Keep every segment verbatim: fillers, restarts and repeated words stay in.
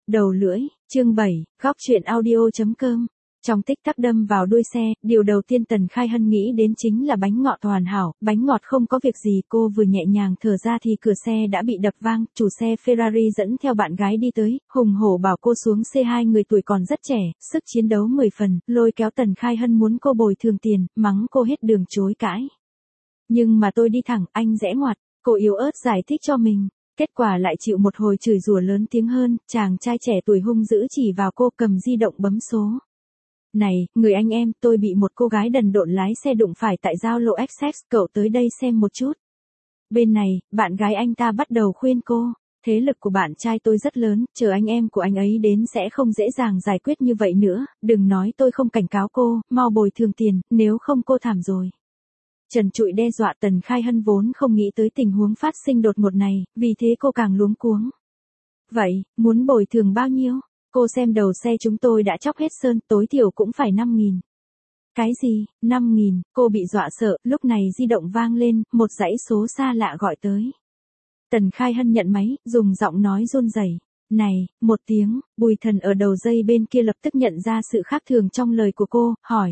Đầu lưỡi, chương bảy, góc chuyện audio.com. Trong tích tắc đâm vào đuôi xe, điều đầu tiên Tần Khai Hân nghĩ đến chính là bánh ngọt hoàn hảo, bánh ngọt không có việc gì. Cô vừa nhẹ nhàng thở ra thì cửa xe đã bị đập vang, chủ xe Ferrari dẫn theo bạn gái đi tới, hùng hổ bảo cô xuống xe. Hai người tuổi còn rất trẻ, sức chiến đấu mười phần, lôi kéo Tần Khai Hân muốn cô bồi thường tiền, mắng cô hết đường chối cãi. Nhưng mà tôi đi thẳng, anh rẽ ngoặt, cô yếu ớt giải thích cho mình. Kết quả lại chịu một hồi chửi rủa lớn tiếng hơn, chàng trai trẻ tuổi hung dữ chỉ vào cô, cầm di động bấm số. Này, người anh em, tôi bị một cô gái đần độn lái xe đụng phải tại giao lộ Essex, cậu tới đây xem một chút. Bên này, bạn gái anh ta bắt đầu khuyên cô, thế lực của bạn trai tôi rất lớn, chờ anh em của anh ấy đến sẽ không dễ dàng giải quyết như vậy nữa, đừng nói tôi không cảnh cáo cô, mau bồi thường tiền, nếu không cô thảm rồi. Trần trụi đe dọa. Tần Khai Hân vốn không nghĩ tới tình huống phát sinh đột ngột này, vì thế cô càng luống cuống. Vậy, muốn bồi thường bao nhiêu? Cô xem đầu xe chúng tôi đã chóc hết sơn, tối thiểu cũng phải năm nghìn. Cái gì, năm nghìn? Cô bị dọa sợ, lúc này di động vang lên, một dãy số xa lạ gọi tới. Tần Khai Hân nhận máy, dùng giọng nói run rẩy. Này, một tiếng, Bùi Thần ở đầu dây bên kia lập tức nhận ra sự khác thường trong lời của cô, hỏi.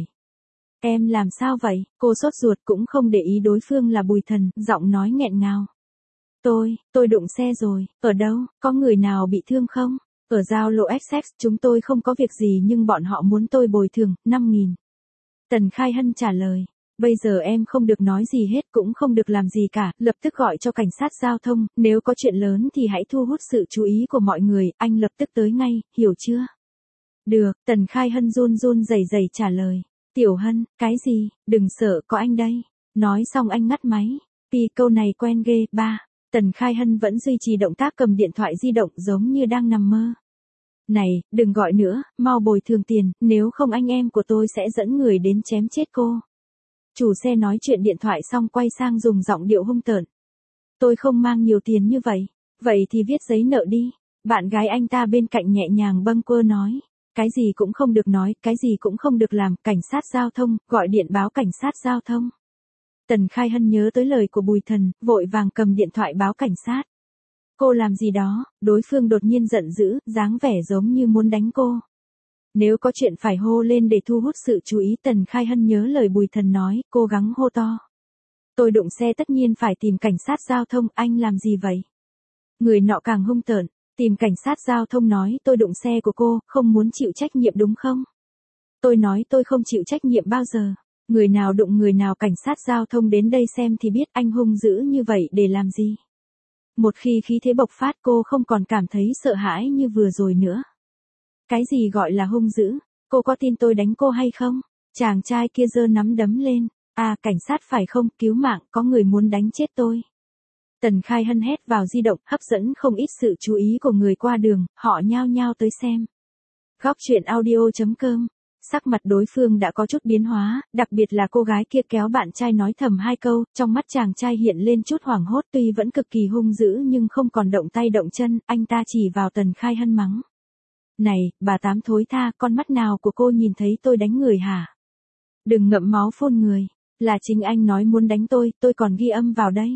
Em làm sao vậy? Cô sốt ruột cũng không để ý đối phương là Bùi Thần, giọng nói nghẹn ngào. Tôi, tôi đụng xe rồi, ở đâu, có người nào bị thương không? Ở giao lộ Essex, chúng tôi không có việc gì nhưng bọn họ muốn tôi bồi thường, năm nghìn. Tần Khai Hân trả lời. Bây giờ em không được nói gì hết, cũng không được làm gì cả, lập tức gọi cho cảnh sát giao thông, nếu có chuyện lớn thì hãy thu hút sự chú ý của mọi người, anh lập tức tới ngay, hiểu chưa? Được, Tần Khai Hân run run rẩy rẩy trả lời. Tiểu Hân, cái gì, đừng sợ, có anh đây. Nói xong anh ngắt máy. Pi câu này quen ghê. Ba. Tần Khai Hân vẫn duy trì động tác cầm điện thoại di động giống như đang nằm mơ. Này, đừng gọi nữa, mau bồi thường tiền, nếu không anh em của tôi sẽ dẫn người đến chém chết cô. Chủ xe nói chuyện điện thoại xong quay sang dùng giọng điệu hung tợn. Tôi không mang nhiều tiền như vậy. Vậy thì viết giấy nợ đi. Bạn gái anh ta bên cạnh nhẹ nhàng bâng quơ nói. Cái gì cũng không được nói, cái gì cũng không được làm, cảnh sát giao thông, gọi điện báo cảnh sát giao thông. Tần Khai Hân nhớ tới lời của Bùi Thần, vội vàng cầm điện thoại báo cảnh sát. Cô làm gì đó, đối phương đột nhiên giận dữ, dáng vẻ giống như muốn đánh cô. Nếu có chuyện phải hô lên để thu hút sự chú ý. Tần Khai Hân nhớ lời Bùi Thần nói, cố gắng hô to. Tôi đụng xe tất nhiên phải tìm cảnh sát giao thông, anh làm gì vậy? Người nọ càng hung tợn. Tìm cảnh sát giao thông nói tôi đụng xe của cô, không muốn chịu trách nhiệm đúng không? Tôi nói tôi không chịu trách nhiệm bao giờ. Người nào đụng người nào, cảnh sát giao thông đến đây xem thì biết, anh hung dữ như vậy để làm gì? Một khi khí thế bộc phát cô không còn cảm thấy sợ hãi như vừa rồi nữa. Cái gì gọi là hung dữ? Cô có tin tôi đánh cô hay không? Chàng trai kia giơ nắm đấm lên. À, cảnh sát phải không, cứu mạng, có người muốn đánh chết tôi. Tần Khai Hân hét vào di động, hấp dẫn không ít sự chú ý của người qua đường, họ nhao nhao tới xem. Góc chuyện audio.com. Sắc mặt đối phương đã có chút biến hóa, đặc biệt là cô gái kia kéo bạn trai nói thầm hai câu, trong mắt chàng trai hiện lên chút hoảng hốt, tuy vẫn cực kỳ hung dữ nhưng không còn động tay động chân, anh ta chỉ vào Tần Khai Hân mắng. Này, bà tám thối tha, con mắt nào của cô nhìn thấy tôi đánh người hả? Đừng ngậm máu phun người, là chính anh nói muốn đánh tôi, tôi còn ghi âm vào đây.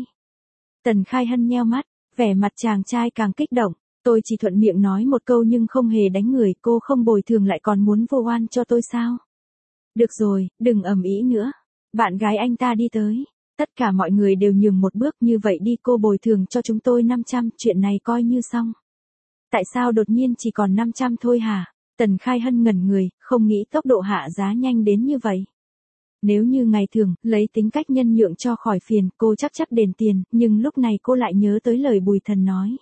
Tần Khai Hân nheo mắt, vẻ mặt chàng trai càng kích động. Tôi chỉ thuận miệng nói một câu nhưng không hề đánh người, cô không bồi thường lại còn muốn vu oan cho tôi sao? Được rồi, đừng ầm ĩ nữa. Bạn gái anh ta đi tới. Tất cả mọi người đều nhường một bước, như vậy đi, cô bồi thường cho chúng tôi năm trăm, chuyện này coi như xong. Tại sao đột nhiên chỉ còn năm trăm thôi hả? Tần Khai Hân ngẩn người, không nghĩ tốc độ hạ giá nhanh đến như vậy. Nếu như ngày thường, lấy tính cách nhân nhượng cho khỏi phiền, cô chắc chắc đền tiền, nhưng lúc này cô lại nhớ tới lời Bùi Thần nói.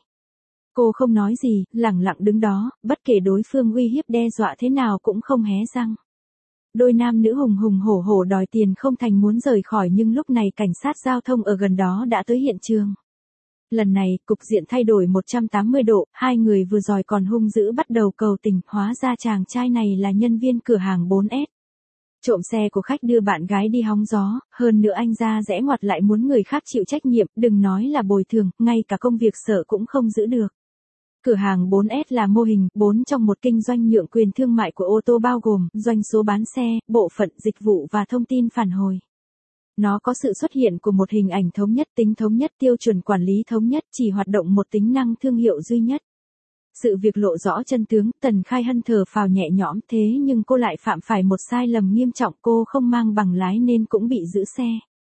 Cô không nói gì, lẳng lặng đứng đó, bất kể đối phương uy hiếp đe dọa thế nào cũng không hé răng. Đôi nam nữ hùng hùng hổ hổ đòi tiền không thành muốn rời khỏi, nhưng lúc này cảnh sát giao thông ở gần đó đã tới hiện trường. Lần này, cục diện thay đổi một trăm tám mươi độ, hai người vừa rồi còn hung dữ bắt đầu cầu tình, hóa ra chàng trai này là nhân viên cửa hàng bốn S. Trộm xe của khách đưa bạn gái đi hóng gió, hơn nữa anh ra rẽ ngoặt lại muốn người khác chịu trách nhiệm, đừng nói là bồi thường, ngay cả công việc sở cũng không giữ được. Cửa hàng bốn S là mô hình bốn trong một kinh doanh nhượng quyền thương mại của ô tô, bao gồm doanh số bán xe, bộ phận dịch vụ và thông tin phản hồi. Nó có sự xuất hiện của một hình ảnh thống nhất, tính thống nhất, tiêu chuẩn quản lý thống nhất, chỉ hoạt động một tính năng thương hiệu duy nhất. Sự việc lộ rõ chân tướng, Tần Khai Hân thở phào nhẹ nhõm, thế nhưng cô lại phạm phải một sai lầm nghiêm trọng, cô không mang bằng lái nên cũng bị giữ xe.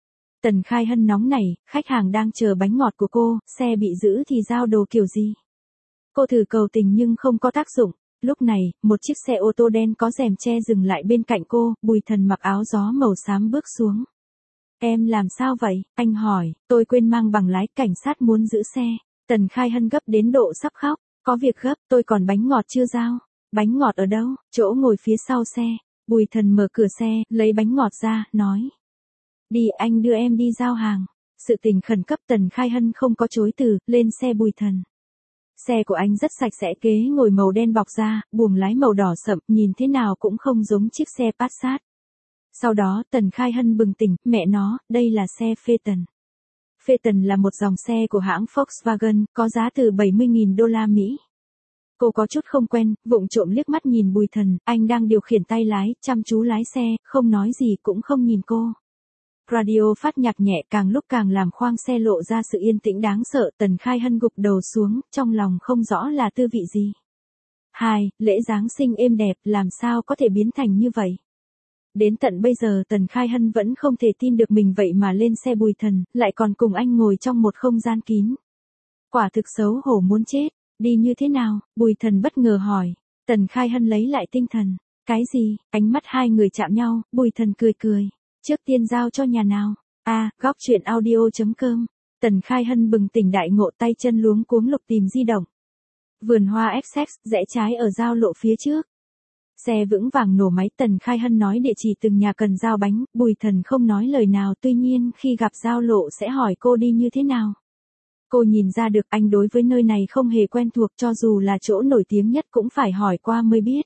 Tần Khai Hân nóng nảy, khách hàng đang chờ bánh ngọt của cô, xe bị giữ thì giao đồ kiểu gì? Cô thử cầu tình nhưng không có tác dụng. Lúc này, một chiếc xe ô tô đen có rèm che dừng lại bên cạnh cô, Bùi Thần mặc áo gió màu xám bước xuống. Em làm sao vậy? Anh hỏi, tôi quên mang bằng lái, cảnh sát muốn giữ xe. Tần Khai Hân gấp đến độ sắp khóc, có việc gấp, tôi còn bánh ngọt chưa giao. Bánh ngọt ở đâu? Chỗ ngồi phía sau xe. Bùi Thần mở cửa xe, lấy bánh ngọt ra, nói. Đi, anh đưa em đi giao hàng. Sự tình khẩn cấp, Tần Khai Hân không có chối từ, lên xe Bùi Thần. Xe của anh rất sạch sẽ, ghế ngồi màu đen bọc da, buồng lái màu đỏ sậm, nhìn thế nào cũng không giống chiếc xe Passat. Sau đó, Tần Khai Hân bừng tỉnh, mẹ nó, đây là xe Phaeton. Phaeton là một dòng xe của hãng Volkswagen, có giá từ bảy mươi nghìn đô la Mỹ. Cô có chút không quen, vụng trộm liếc mắt nhìn Bùi Thần, anh đang điều khiển tay lái, chăm chú lái xe, không nói gì cũng không nhìn cô. Radio phát nhạc nhẹ càng lúc càng làm khoang xe lộ ra sự yên tĩnh đáng sợ, Tần Khai Hân gục đầu xuống, trong lòng không rõ là tư vị gì. Hai, lễ Giáng sinh êm đẹp, làm sao có thể biến thành như vậy? Đến tận bây giờ Tần Khai Hân vẫn không thể tin được mình vậy mà lên xe Bùi Thần, lại còn cùng anh ngồi trong một không gian kín. Quả thực xấu hổ muốn chết, đi như thế nào? Bùi Thần bất ngờ hỏi. Tần Khai Hân lấy lại tinh thần. Cái gì? Ánh mắt hai người chạm nhau, Bùi Thần cười cười. Trước tiên giao cho nhà nào? À, góc chuyện audio chấm com. Tần Khai Hân bừng tỉnh đại ngộ, tay chân luống cuống lục tìm di động. Vườn hoa Essex, rẽ trái ở giao lộ phía trước. Xe vững vàng nổ máy, Tần Khai Hân nói địa chỉ từng nhà cần giao bánh, Bùi Thần không nói lời nào, tuy nhiên khi gặp giao lộ sẽ hỏi cô đi như thế nào. Cô nhìn ra được anh đối với nơi này không hề quen thuộc, cho dù là chỗ nổi tiếng nhất cũng phải hỏi qua mới biết.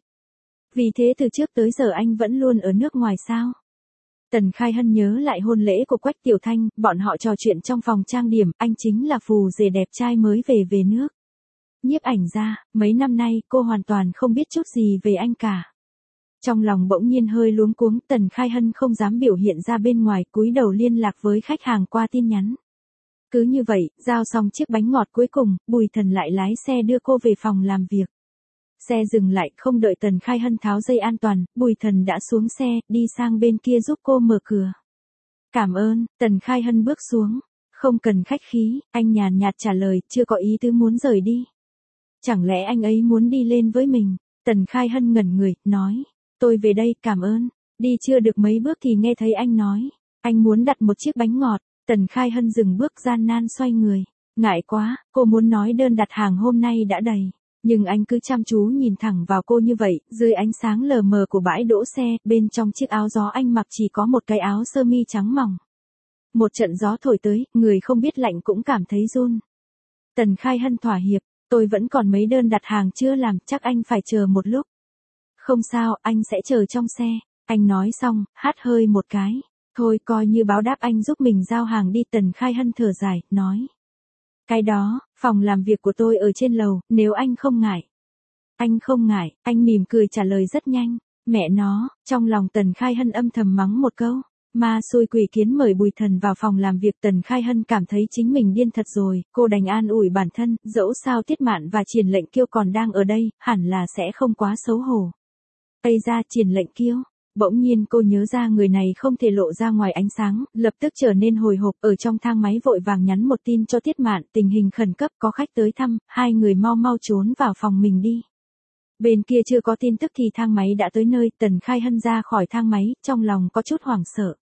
Vì thế từ trước tới giờ anh vẫn luôn ở nước ngoài sao? Tần Khai Hân nhớ lại hôn lễ của Quách Tiểu Thanh, bọn họ trò chuyện trong phòng trang điểm, anh chính là phù rể đẹp trai mới về về nước. Nhiếp ảnh ra, mấy năm nay cô hoàn toàn không biết chút gì về anh cả. Trong lòng bỗng nhiên hơi luống cuống, Tần Khai Hân không dám biểu hiện ra bên ngoài, cúi đầu liên lạc với khách hàng qua tin nhắn. Cứ như vậy, giao xong chiếc bánh ngọt cuối cùng, Bùi Thần lại lái xe đưa cô về phòng làm việc. Xe dừng lại, không đợi Tần Khai Hân tháo dây an toàn, Bùi Thần đã xuống xe, đi sang bên kia giúp cô mở cửa. Cảm ơn, Tần Khai Hân bước xuống. Không cần khách khí, anh nhàn nhạt trả lời, chưa có ý tứ muốn rời đi. Chẳng lẽ anh ấy muốn đi lên với mình? Tần Khai Hân ngẩn người, nói. Tôi về đây, cảm ơn. Đi chưa được mấy bước thì nghe thấy anh nói. Anh muốn đặt một chiếc bánh ngọt. Tần Khai Hân dừng bước, gian nan xoay người. Ngại quá, cô muốn nói đơn đặt hàng hôm nay đã đầy. Nhưng anh cứ chăm chú nhìn thẳng vào cô như vậy, dưới ánh sáng lờ mờ của bãi đỗ xe, bên trong chiếc áo gió anh mặc chỉ có một cái áo sơ mi trắng mỏng. Một trận gió thổi tới, người không biết lạnh cũng cảm thấy run. Tần Khai Hân thỏa hiệp, tôi vẫn còn mấy đơn đặt hàng chưa làm, chắc anh phải chờ một lúc. Không sao, anh sẽ chờ trong xe. Anh nói xong, hắt hơi một cái. Thôi coi như báo đáp anh giúp mình giao hàng đi. Tần Khai Hân thở dài, nói. Cái đó, phòng làm việc của tôi ở trên lầu, nếu anh không ngại. Anh không ngại, anh mỉm cười trả lời rất nhanh. Mẹ nó, trong lòng Tần Khai Hân âm thầm mắng một câu. Ma xui quỷ kiến mời Bùi Thần vào phòng làm việc. Tần Khai Hân cảm thấy chính mình điên thật rồi, cô đành an ủi bản thân, dẫu sao Tiết Mạn và Triển Lệnh Kiêu còn đang ở đây, hẳn là sẽ không quá xấu hổ. Ây ra, Triển Lệnh Kiêu. Bỗng nhiên cô nhớ ra người này không thể lộ ra ngoài ánh sáng, lập tức trở nên hồi hộp, ở trong thang máy vội vàng nhắn một tin cho Tiết Mạn, tình hình khẩn cấp, có khách tới thăm, hai người mau mau trốn vào phòng mình đi. Bên kia chưa có tin tức thì thang máy đã tới nơi, Tần Khai Hân ra khỏi thang máy, trong lòng có chút hoảng sợ.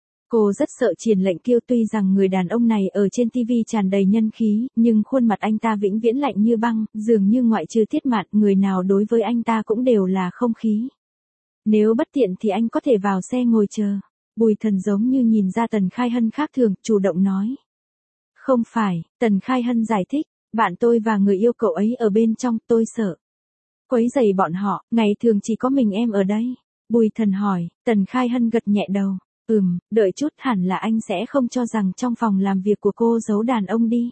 Cô rất sợ Triển Lệnh Kiêu, tuy rằng người đàn ông này ở trên ti vi tràn đầy nhân khí, nhưng khuôn mặt anh ta vĩnh viễn lạnh như băng, dường như ngoại trừ Tiết Mạn, người nào đối với anh ta cũng đều là không khí. Nếu bất tiện thì anh có thể vào xe ngồi chờ. Bùi Thần giống như nhìn ra Tần Khai Hân khác thường, chủ động nói. Không phải, Tần Khai Hân giải thích, bạn tôi và người yêu cậu ấy ở bên trong, tôi sợ quấy rầy bọn họ, ngày thường chỉ có mình em ở đây. Bùi Thần hỏi, Tần Khai Hân gật nhẹ đầu. Ừm, đợi chút, hẳn là anh sẽ không cho rằng trong phòng làm việc của cô giấu đàn ông đi.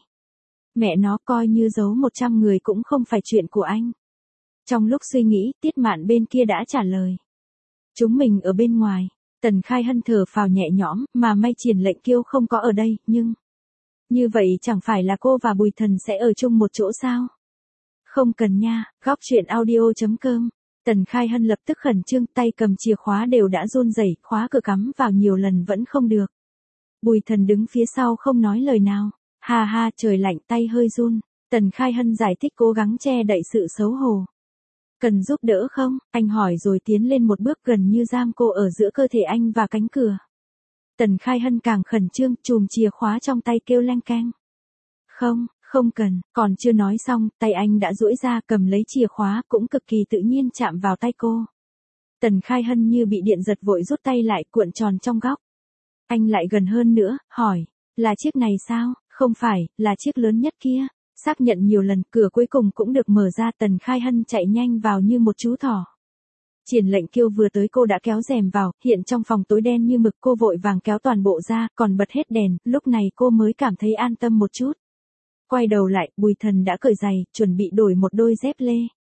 Mẹ nó, coi như giấu một trăm người cũng không phải chuyện của anh. Trong lúc suy nghĩ, Tiết Mạn bên kia đã trả lời. Chúng mình ở bên ngoài. Tần Khai Hân thở phào nhẹ nhõm, mà may Triển Lệnh Kiêu không có ở đây, nhưng... Như vậy chẳng phải là cô và Bùi Thần sẽ ở chung một chỗ sao? Không cần nha, góc chuyện audio.com. Tần Khai Hân lập tức khẩn trương, tay cầm chìa khóa đều đã run rẩy, khóa cửa cắm vào nhiều lần vẫn không được. Bùi Thần đứng phía sau không nói lời nào. Ha ha, trời lạnh, tay hơi run. Tần Khai Hân giải thích cố gắng che đậy sự xấu hổ. Cần giúp đỡ không? Anh hỏi rồi tiến lên một bước gần như giam cô ở giữa cơ thể anh và cánh cửa. Tần Khai Hân càng khẩn trương, chùm chìa khóa trong tay kêu leng keng. Không, không cần, còn chưa nói xong, tay anh đã duỗi ra cầm lấy chìa khóa cũng cực kỳ tự nhiên chạm vào tay cô. Tần Khai Hân như bị điện giật vội rút tay lại cuộn tròn trong góc. Anh lại gần hơn nữa, hỏi, là chiếc này sao? Không phải, là chiếc lớn nhất kia. Xác nhận nhiều lần, cửa cuối cùng cũng được mở ra. Tần Khai Hân chạy nhanh vào như một chú thỏ. Triển Lệnh Kiêu vừa tới cô đã kéo rèm vào, hiện trong phòng tối đen như mực, cô vội vàng kéo toàn bộ ra, còn bật hết đèn, lúc này cô mới cảm thấy an tâm một chút. Quay đầu lại, Bùi Thần đã cởi giày, chuẩn bị đổi một đôi dép lê.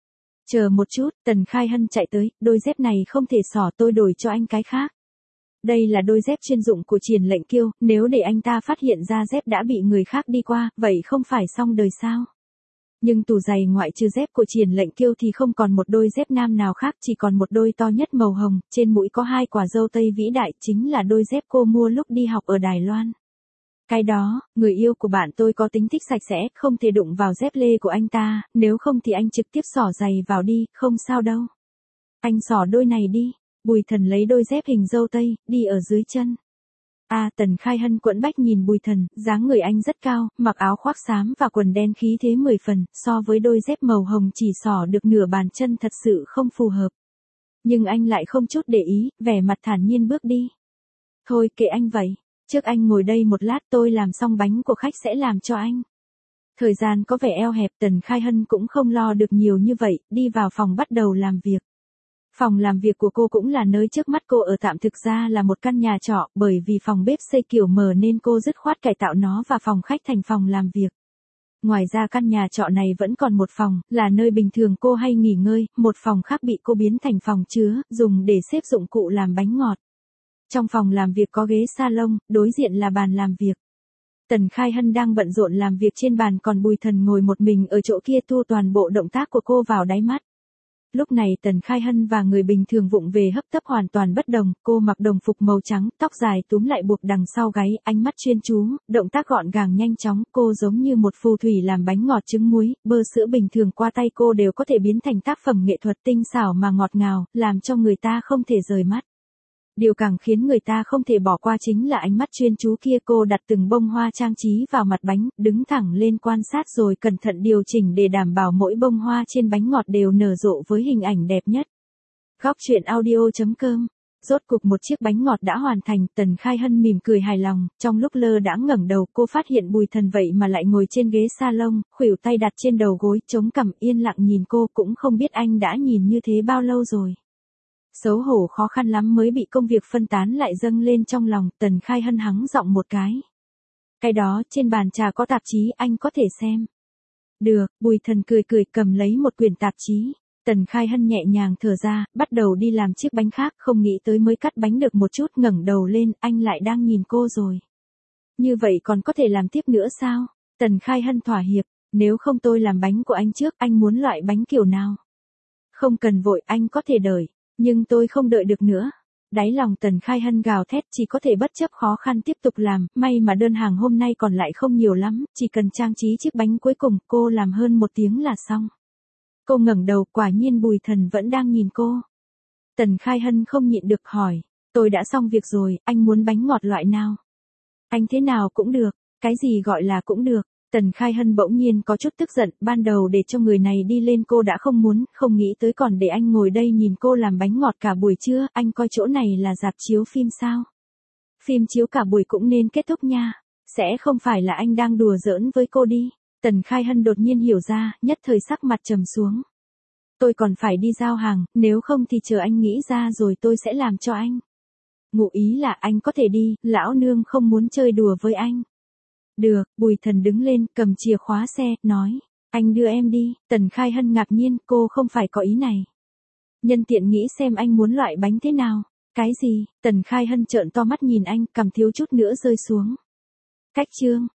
Chờ một chút, Tần Khai Hân chạy tới, đôi dép này không thể xỏ, tôi đổi cho anh cái khác. Đây là đôi dép chuyên dụng của Triển Lệnh Kiêu, nếu để anh ta phát hiện ra dép đã bị người khác đi qua, vậy không phải xong đời sao? Nhưng tủ giày ngoại trừ dép của Triển Lệnh Kiêu thì không còn một đôi dép nam nào khác, chỉ còn một đôi to nhất màu hồng, trên mũi có hai quả dâu tây vĩ đại, chính là đôi dép cô mua lúc đi học ở Đài Loan. Cái đó, người yêu của bạn tôi có tính thích sạch sẽ, không thể đụng vào dép lê của anh ta, nếu không thì anh trực tiếp xỏ giày vào đi, không sao đâu. Anh xỏ đôi này đi. Bùi Thần lấy đôi dép hình dâu tây, đi ở dưới chân. A à, Tần Khai Hân quẫn bách nhìn Bùi Thần, dáng người anh rất cao, mặc áo khoác xám và quần đen khí thế mười phần, so với đôi dép màu hồng chỉ xỏ được nửa bàn chân thật sự không phù hợp. Nhưng anh lại không chút để ý, vẻ mặt thản nhiên bước đi. Thôi kệ anh vậy, trước anh ngồi đây một lát, tôi làm xong bánh của khách sẽ làm cho anh. Thời gian có vẻ eo hẹp, Tần Khai Hân cũng không lo được nhiều như vậy, đi vào phòng bắt đầu làm việc. Phòng làm việc của cô cũng là nơi trước mắt cô ở, tạm thực ra là một căn nhà trọ, bởi vì phòng bếp xây kiểu mở nên cô dứt khoát cải tạo nó và phòng khách thành phòng làm việc. Ngoài ra căn nhà trọ này vẫn còn một phòng, là nơi bình thường cô hay nghỉ ngơi, một phòng khác bị cô biến thành phòng chứa, dùng để xếp dụng cụ làm bánh ngọt. Trong phòng làm việc có ghế salon, đối diện là bàn làm việc. Tần Khai Hân đang bận rộn làm việc trên bàn, còn Bùi Thần ngồi một mình ở chỗ kia thu toàn bộ động tác của cô vào đáy mắt. Lúc này Tần Khai Hân và người bình thường vụng về hấp tấp hoàn toàn bất đồng, cô mặc đồng phục màu trắng, tóc dài túm lại buộc đằng sau gáy, ánh mắt chuyên chú, động tác gọn gàng nhanh chóng, cô giống như một phù thủy làm bánh ngọt trứng muối, bơ sữa bình thường qua tay cô đều có thể biến thành tác phẩm nghệ thuật tinh xảo mà ngọt ngào, làm cho người ta không thể rời mắt. Điều càng khiến người ta không thể bỏ qua chính là ánh mắt chuyên chú kia, cô đặt từng bông hoa trang trí vào mặt bánh, đứng thẳng lên quan sát rồi cẩn thận điều chỉnh để đảm bảo mỗi bông hoa trên bánh ngọt đều nở rộ với hình ảnh đẹp nhất. Góc chuyện audio.com. Rốt cục một chiếc bánh ngọt đã hoàn thành, Tần Khai Hân mỉm cười hài lòng, trong lúc lơ đãng ngẩng đầu cô phát hiện Bùi Thần vậy mà lại ngồi trên ghế salon, khuỷu tay đặt trên đầu gối, chống cằm yên lặng nhìn cô, cũng không biết anh đã nhìn như thế bao lâu rồi. Xấu hổ khó khăn lắm mới bị công việc phân tán lại dâng lên trong lòng, Tần Khai Hân hắng giọng một cái. Cái đó, trên bàn trà có tạp chí, anh có thể xem. Được, Bùi Thần cười cười cầm lấy một quyển tạp chí. Tần Khai Hân nhẹ nhàng thở ra, bắt đầu đi làm chiếc bánh khác, không nghĩ tới mới cắt bánh được một chút, ngẩng đầu lên, anh lại đang nhìn cô rồi. Như vậy còn có thể làm tiếp nữa sao? Tần Khai Hân thỏa hiệp, nếu không tôi làm bánh của anh trước, anh muốn loại bánh kiểu nào? Không cần vội, anh có thể đợi. Nhưng tôi không đợi được nữa. Đáy lòng Tần Khai Hân gào thét, chỉ có thể bất chấp khó khăn tiếp tục làm, may mà đơn hàng hôm nay còn lại không nhiều lắm, chỉ cần trang trí chiếc bánh cuối cùng, cô làm hơn một tiếng là xong. Cô ngẩng đầu, quả nhiên Bùi Thần vẫn đang nhìn cô. Tần Khai Hân không nhịn được hỏi, tôi đã xong việc rồi, anh muốn bánh ngọt loại nào? Anh thế nào cũng được, cái gì gọi là cũng được. Tần Khai Hân bỗng nhiên có chút tức giận, ban đầu để cho người này đi lên cô đã không muốn, không nghĩ tới còn để anh ngồi đây nhìn cô làm bánh ngọt cả buổi trưa, anh coi chỗ này là rạp chiếu phim sao? Phim chiếu cả buổi cũng nên kết thúc nha, sẽ không phải là anh đang đùa giỡn với cô đi. Tần Khai Hân đột nhiên hiểu ra, nhất thời sắc mặt trầm xuống. Tôi còn phải đi giao hàng, nếu không thì chờ anh nghĩ ra rồi tôi sẽ làm cho anh. Ngụ ý là anh có thể đi, lão nương không muốn chơi đùa với anh. Được, Bùi Thần đứng lên, cầm chìa khóa xe, nói, anh đưa em đi. Tần Khai Hân ngạc nhiên, cô không phải có ý này. Nhân tiện nghĩ xem anh muốn loại bánh thế nào. Cái gì? Tần Khai Hân trợn to mắt nhìn anh, cằm thiếu chút nữa rơi xuống. Cách chương.